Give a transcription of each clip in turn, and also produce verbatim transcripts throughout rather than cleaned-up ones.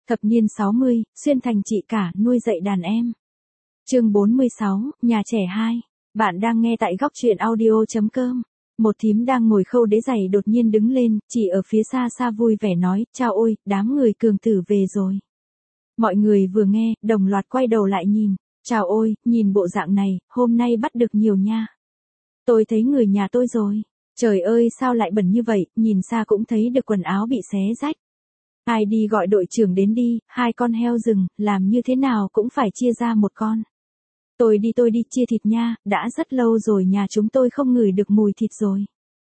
Thập niên sáu mươi, xuyên thành chị cả, nuôi dạy đàn em. Chương bốn mươi sáu, nhà trẻ hai. Bạn đang nghe tại góc truyện audio chấm com. Một thím đang ngồi khâu đế giày đột nhiên đứng lên, chỉ ở phía xa xa vui vẻ nói, chao ôi, đám người cường tử về rồi. Mọi người vừa nghe, đồng loạt quay đầu lại nhìn, chào ôi, nhìn bộ dạng này, hôm nay bắt được nhiều nha. Tôi thấy người nhà tôi rồi. Trời ơi sao lại bẩn như vậy, nhìn xa cũng thấy được quần áo bị xé rách. Ai đi gọi đội trưởng đến đi, hai con heo rừng, làm như thế nào cũng phải chia ra một con. Tôi đi tôi đi chia thịt nha, đã rất lâu rồi nhà chúng tôi không ngửi được mùi thịt rồi.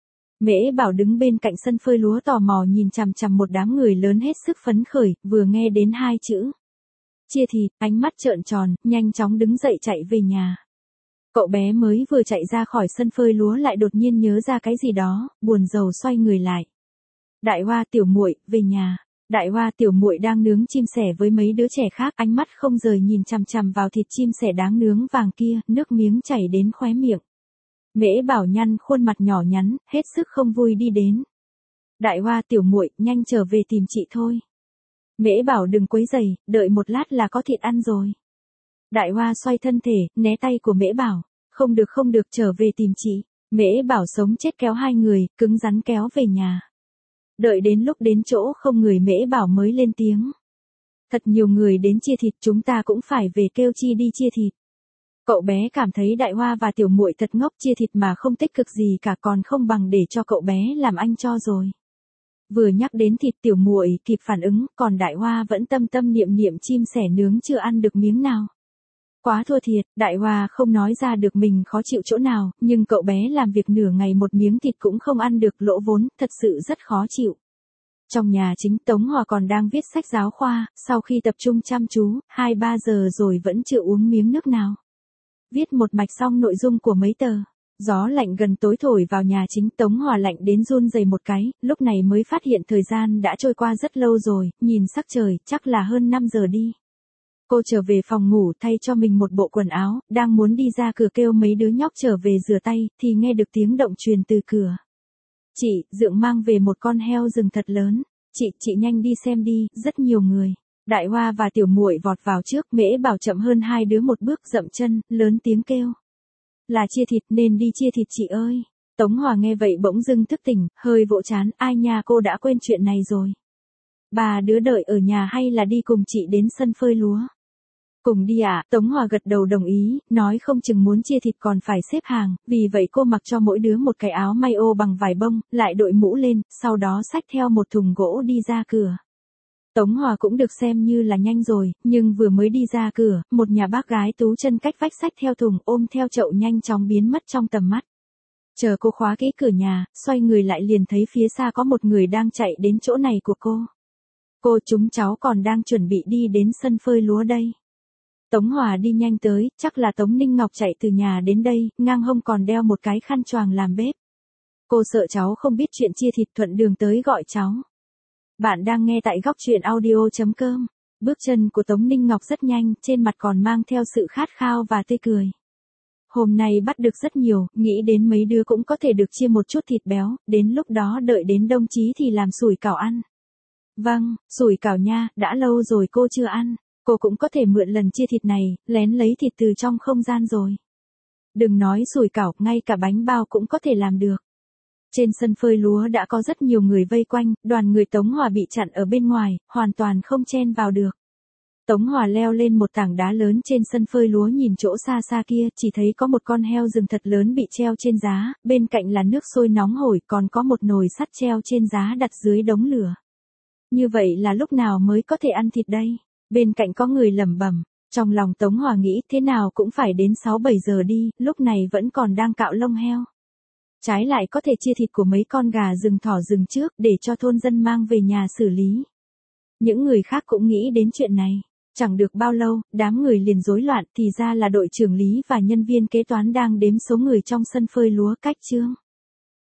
Mễ Bảo đứng bên cạnh sân phơi lúa tò mò nhìn chằm chằm một đám người lớn hết sức phấn khởi, vừa nghe đến hai chữ. Chia thịt, ánh mắt trợn tròn, nhanh chóng đứng dậy chạy về nhà. Cậu bé mới vừa chạy ra khỏi sân phơi lúa lại đột nhiên nhớ ra cái gì đó, buồn rầu xoay người lại. Đại Hoa tiểu muội, về nhà. Đại Hoa tiểu muội đang nướng chim sẻ với mấy đứa trẻ khác, ánh mắt không rời nhìn chằm chằm vào thịt chim sẻ đáng nướng vàng kia, nước miếng chảy đến khóe miệng. Mễ Bảo nhăn khuôn mặt nhỏ nhắn, hết sức không vui đi đến. Đại Hoa tiểu muội, nhanh trở về tìm chị thôi. Mễ Bảo đừng quấy rầy, đợi một lát là có thịt ăn rồi. Đại Hoa xoay thân thể, né tay của Mễ Bảo. Không được không được, trở về tìm chị. Mễ Bảo sống chết kéo hai người, cứng rắn kéo về nhà. Đợi đến lúc đến chỗ không người Mễ Bảo mới lên tiếng. Thật nhiều người đến chia thịt, chúng ta cũng phải về kêu chi đi chia thịt. Cậu bé cảm thấy Đại Hoa và tiểu muội thật ngốc, chia thịt mà không tích cực gì cả, còn không bằng để cho cậu bé làm anh cho rồi. Vừa nhắc đến thịt tiểu muội kịp phản ứng, còn Đại Hoa vẫn tâm tâm niệm niệm chim sẻ nướng chưa ăn được miếng nào. Quá thua thiệt, Đại Hoa không nói ra được mình khó chịu chỗ nào, nhưng cậu bé làm việc nửa ngày một miếng thịt cũng không ăn được, lỗ vốn, thật sự rất khó chịu. Trong nhà chính, Tống Hòa còn đang viết sách giáo khoa, sau khi tập trung chăm chú, hai ba giờ rồi vẫn chưa uống miếng nước nào. Viết một mạch xong nội dung của mấy tờ. Gió lạnh gần tối thổi vào nhà chính, Tống Hòa lạnh đến run rẩy một cái, lúc này mới phát hiện thời gian đã trôi qua rất lâu rồi, nhìn sắc trời, chắc là hơn năm giờ đi. Cô trở về phòng ngủ thay cho mình một bộ quần áo, đang muốn đi ra cửa kêu mấy đứa nhóc trở về rửa tay, thì nghe được tiếng động truyền từ cửa. Chị, Dượng mang về một con heo rừng thật lớn. Chị, chị nhanh đi xem đi, rất nhiều người. Đại Hoa và tiểu muội vọt vào trước, Mễ Bảo chậm hơn hai đứa một bước, dậm chân, lớn tiếng kêu. Là chia thịt, nên đi chia thịt chị ơi. Tống Hòa nghe vậy bỗng dưng thức tỉnh, hơi vỗ chán, ai nha, cô đã quên chuyện này rồi. Bà đứa đợi ở nhà hay là đi cùng chị đến sân phơi lúa? Cùng đi ạ, à? Tống Hòa gật đầu đồng ý, nói không chừng muốn chia thịt còn phải xếp hàng, vì vậy cô mặc cho mỗi đứa một cái áo may ô bằng vải bông, lại đội mũ lên, sau đó xách theo một thùng gỗ đi ra cửa. Tống Hòa cũng được xem như là nhanh rồi, nhưng vừa mới đi ra cửa, một nhà bác gái tú chân cách vách xách theo thùng ôm theo chậu nhanh chóng biến mất trong tầm mắt. Chờ cô khóa kỹ cửa nhà, xoay người lại liền thấy phía xa có một người đang chạy đến chỗ này của cô. Cô, chúng cháu còn đang chuẩn bị đi đến sân phơi lúa đây. Tống Hòa đi nhanh tới, chắc là Tống Ninh Ngọc chạy từ nhà đến đây, ngang hông còn đeo một cái khăn choàng làm bếp. Cô sợ cháu không biết chuyện chia thịt, thuận đường tới gọi cháu. Bạn đang nghe tại góc truyện audio chấm com. Bước chân của Tống Ninh Ngọc rất nhanh, trên mặt còn mang theo sự khát khao và tươi cười. Hôm nay bắt được rất nhiều, nghĩ đến mấy đứa cũng có thể được chia một chút thịt béo, đến lúc đó đợi đến đông chí thì làm sủi cảo ăn. Vâng, sủi cảo nha, đã lâu rồi cô chưa ăn. Cô cũng có thể mượn lần chia thịt này, lén lấy thịt từ trong không gian rồi. Đừng nói sủi cảo, ngay cả bánh bao cũng có thể làm được. Trên sân phơi lúa đã có rất nhiều người vây quanh, đoàn người Tống Hòa bị chặn ở bên ngoài, hoàn toàn không chen vào được. Tống Hòa leo lên một tảng đá lớn trên sân phơi lúa nhìn chỗ xa xa kia, chỉ thấy có một con heo rừng thật lớn bị treo trên giá, bên cạnh là nước sôi nóng hổi, còn có một nồi sắt treo trên giá đặt dưới đống lửa. Như vậy là lúc nào mới có thể ăn thịt đây? Bên cạnh có người lẩm bẩm, trong lòng Tống Hòa nghĩ thế nào cũng phải đến sáu bảy giờ đi, lúc này vẫn còn đang cạo lông heo. Trái lại có thể chia thịt của mấy con gà rừng thỏ rừng trước để cho thôn dân mang về nhà xử lý. Những người khác cũng nghĩ đến chuyện này. Chẳng được bao lâu, đám người liền rối loạn, thì ra là đội trưởng lý và nhân viên kế toán đang đếm số người trong sân phơi lúa cách chương.